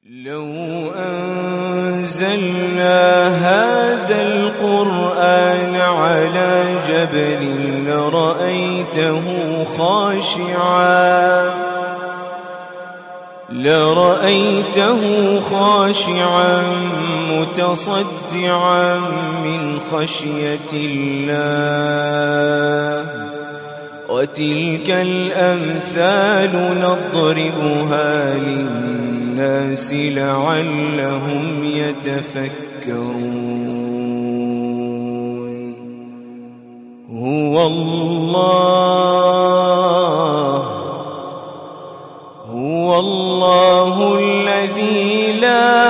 لو أنزلنا هذا القرآن على جبل لرأيته خاشعا متصدعا من خشية الله وتلك الأمثال نضربها للناس لعلهم يتفكرون. هو الله الذي لا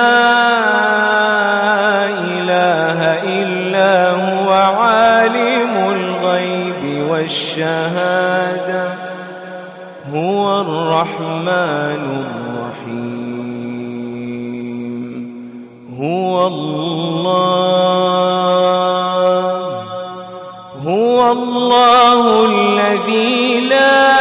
إله إلا هو عالم الغيب والشهادة هو الرحمن الرحيم. هو الله الذي لا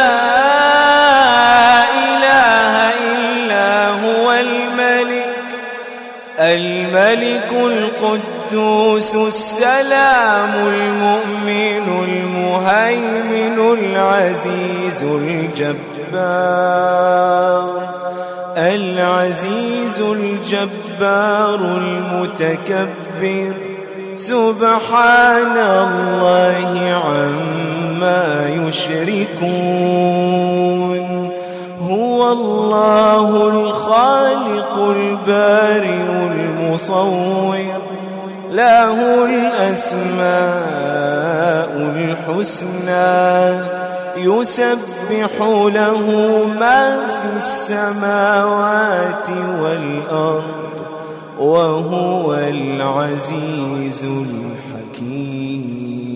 الملك القدوس السلام المؤمن المهيمن العزيز الجبار المتكبر سبحان الله عما يشركون. هو الله الخالق البارئ المصور له الأسماء الحسنى يسبح له ما في السماوات والأرض وهو العزيز الحكيم.